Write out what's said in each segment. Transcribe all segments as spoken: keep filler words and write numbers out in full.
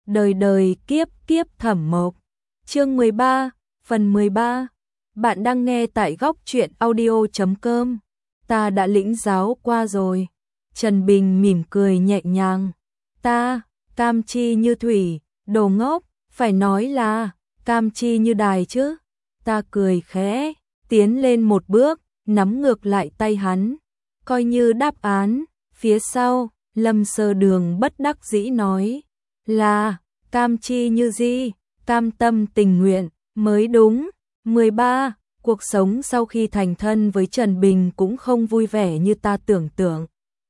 đời đời kiếp kiếp Thẩm Mộc. Chương mười ba, phần mười ba. Bạn đang nghe tại góc truyện audio chấm com. Ta đã lĩnh giáo qua rồi. Trần Bình mỉm cười nhẹ nhàng. Ta, cam chi như thủy, đồ ngốc, phải nói là cam chi như đài chứ. Ta cười khẽ, tiến lên một bước, nắm ngược lại tay hắn. Coi như đáp án, phía sau, Lâm Sơ Đường bất đắc dĩ nói. Là, cam chi như gì, cam tâm tình nguyện, mới đúng. mười ba. Cuộc sống sau khi thành thân với Trần Bình cũng không vui vẻ như ta tưởng tượng.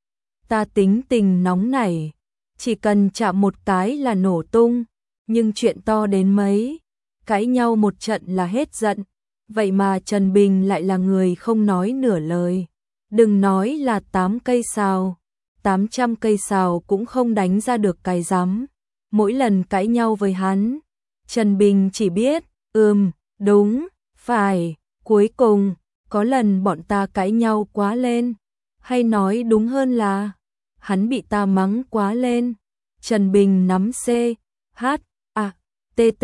Ta tính tình nóng nảy, chỉ cần chạm một cái là nổ tung, nhưng chuyện to đến mấy, cãi nhau một trận là hết giận. Vậy mà Trần Bình lại là người không nói nửa lời. Đừng nói là tám cây sào, tám trăm cây sào cũng không đánh ra được cái rắm. Mỗi lần cãi nhau với hắn, Trần Bình chỉ biết, ừm, đúng, phải. Cuối cùng, có lần bọn ta cãi nhau quá lên, hay nói đúng hơn là, hắn bị ta mắng quá lên. Trần Bình nắm C, H, A, T, T,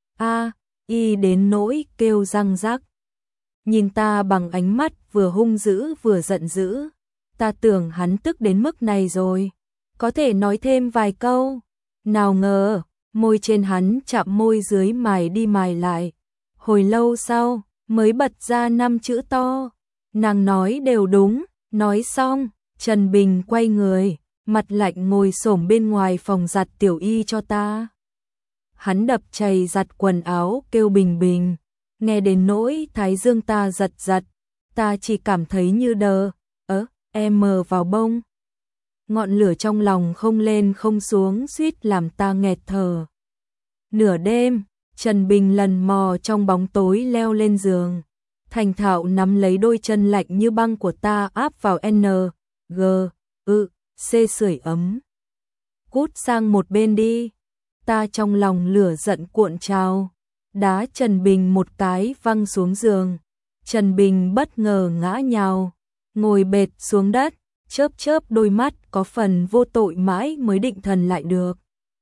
A, Y đến nỗi kêu răng rắc. Nhìn ta bằng ánh mắt vừa hung dữ vừa giận dữ. Ta tưởng hắn tức đến mức này rồi, có thể nói thêm vài câu. Nào ngờ, môi trên hắn chạm môi dưới mài đi mài lại. Hồi lâu sau, mới bật ra năm chữ to. Nàng nói đều đúng. Nói xong, Trần Bình quay người, mặt lạnh ngồi xổm bên ngoài phòng giặt tiểu y cho ta. Hắn đập chày giặt quần áo kêu bình bình, nghe đến nỗi thái dương ta giật giật. Ta chỉ cảm thấy như đờ, ớ, em mờ vào bông. Ngọn lửa trong lòng không lên không xuống suýt làm ta nghẹt thở. Nửa đêm, Trần Bình lần mò trong bóng tối leo lên giường. Thành thạo nắm lấy đôi chân lạnh như băng của ta áp vào N, G, ư, C sưởi ấm. Cút sang một bên đi. Ta trong lòng lửa giận cuộn trào, đá Trần Bình một cái văng xuống giường. Trần Bình bất ngờ ngã nhào, ngồi bệt xuống đất, chớp chớp đôi mắt có phần vô tội mãi mới định thần lại được.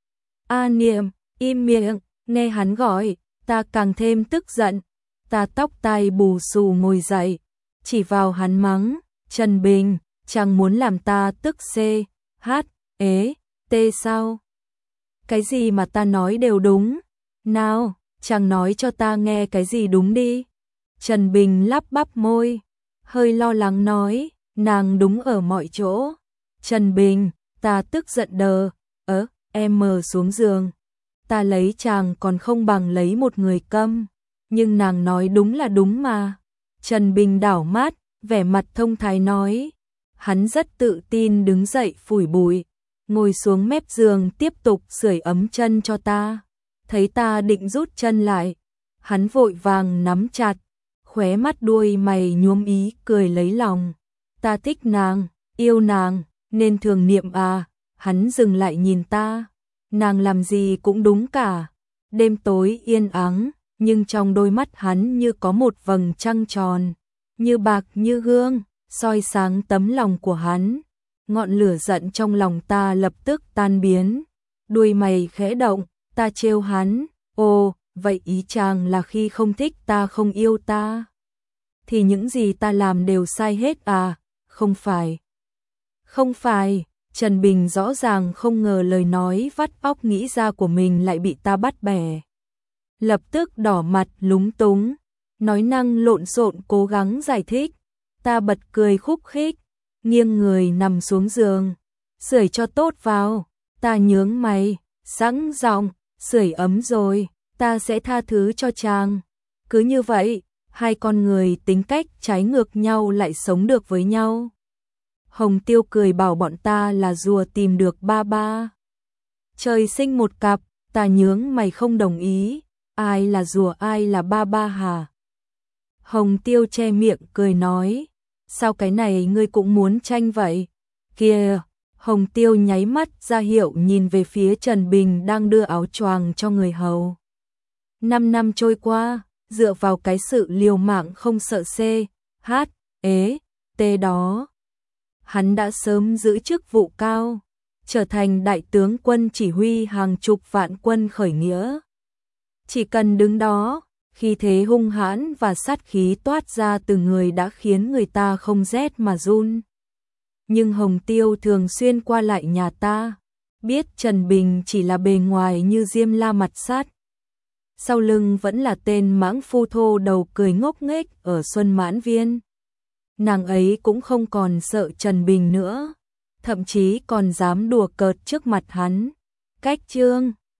A Niệm, im miệng, nghe hắn gọi, ta càng thêm tức giận. Ta tóc tai bù xù ngồi dậy, chỉ vào hắn mắng, Trần Bình, chàng muốn làm ta tức C, H, ế, T sao? Cái gì mà ta nói đều đúng. Nào, chàng nói cho ta nghe cái gì đúng đi. Trần Bình lắp bắp môi, hơi lo lắng nói, nàng đúng ở mọi chỗ. Trần Bình, ta tức giận đờ, ớ, em mờ xuống giường. Ta lấy chàng còn không bằng lấy một người câm. Nhưng nàng nói đúng là đúng mà. Trần Bình đảo mắt, vẻ mặt thông thái nói. Hắn rất tự tin đứng dậy phủi bụi, ngồi xuống mép giường tiếp tục sưởi ấm chân cho ta. Thấy ta định rút chân lại, hắn vội vàng nắm chặt, khóe mắt đuôi mày nhuốm ý cười lấy lòng. Ta thích nàng, yêu nàng, nên thường niệm à. Hắn dừng lại nhìn ta. Nàng làm gì cũng đúng cả. Đêm tối yên ắng, nhưng trong đôi mắt hắn như có một vầng trăng tròn, như bạc như gương, soi sáng tấm lòng của hắn. Ngọn lửa giận trong lòng ta lập tức tan biến. Đuôi mày khẽ động, ta trêu hắn, ồ, vậy ý chàng là khi không thích ta không yêu ta, thì những gì ta làm đều sai hết à? Không phải. Không phải. Trần Bình rõ ràng không ngờ lời nói vắt óc nghĩ ra của mình lại bị ta bắt bẻ. Lập tức đỏ mặt lúng túng, nói năng lộn xộn cố gắng giải thích. Ta bật cười khúc khích, nghiêng người nằm xuống giường, sưởi cho tốt vào. Ta nhướng mày, sẵn giọng, sưởi ấm rồi, ta sẽ tha thứ cho chàng. Cứ như vậy, hai con người tính cách trái ngược nhau lại sống được với nhau. Hồng Tiêu cười bảo bọn ta là rùa tìm được ba ba. Trời sinh một cặp, ta nhướng mày không đồng ý. Ai là rùa ai là ba ba hả? Hồng Tiêu che miệng cười nói. Sao cái này ngươi cũng muốn tranh vậy? Kìa! Hồng Tiêu nháy mắt ra hiệu nhìn về phía Trần Bình đang đưa áo choàng cho người hầu. Năm năm trôi qua, dựa vào cái sự liều mạng không sợ C, H, ế, T đó, hắn đã sớm giữ chức vụ cao. trở thành đại tướng quân chỉ huy hàng chục vạn quân khởi nghĩa. Chỉ cần đứng đó, khí thế hung hãn và sát khí toát ra từ người đã khiến người ta không rét mà run. Nhưng Hồng Tiêu thường xuyên qua lại nhà ta, biết Trần Bình chỉ là bề ngoài như diêm la mặt sắt. Sau lưng vẫn là tên mãng phu thô đầu cười ngốc nghếch ở Xuân Mãn Viên. Nàng ấy cũng không còn sợ Trần Bình nữa, thậm chí còn dám đùa cợt trước mặt hắn. Cách chương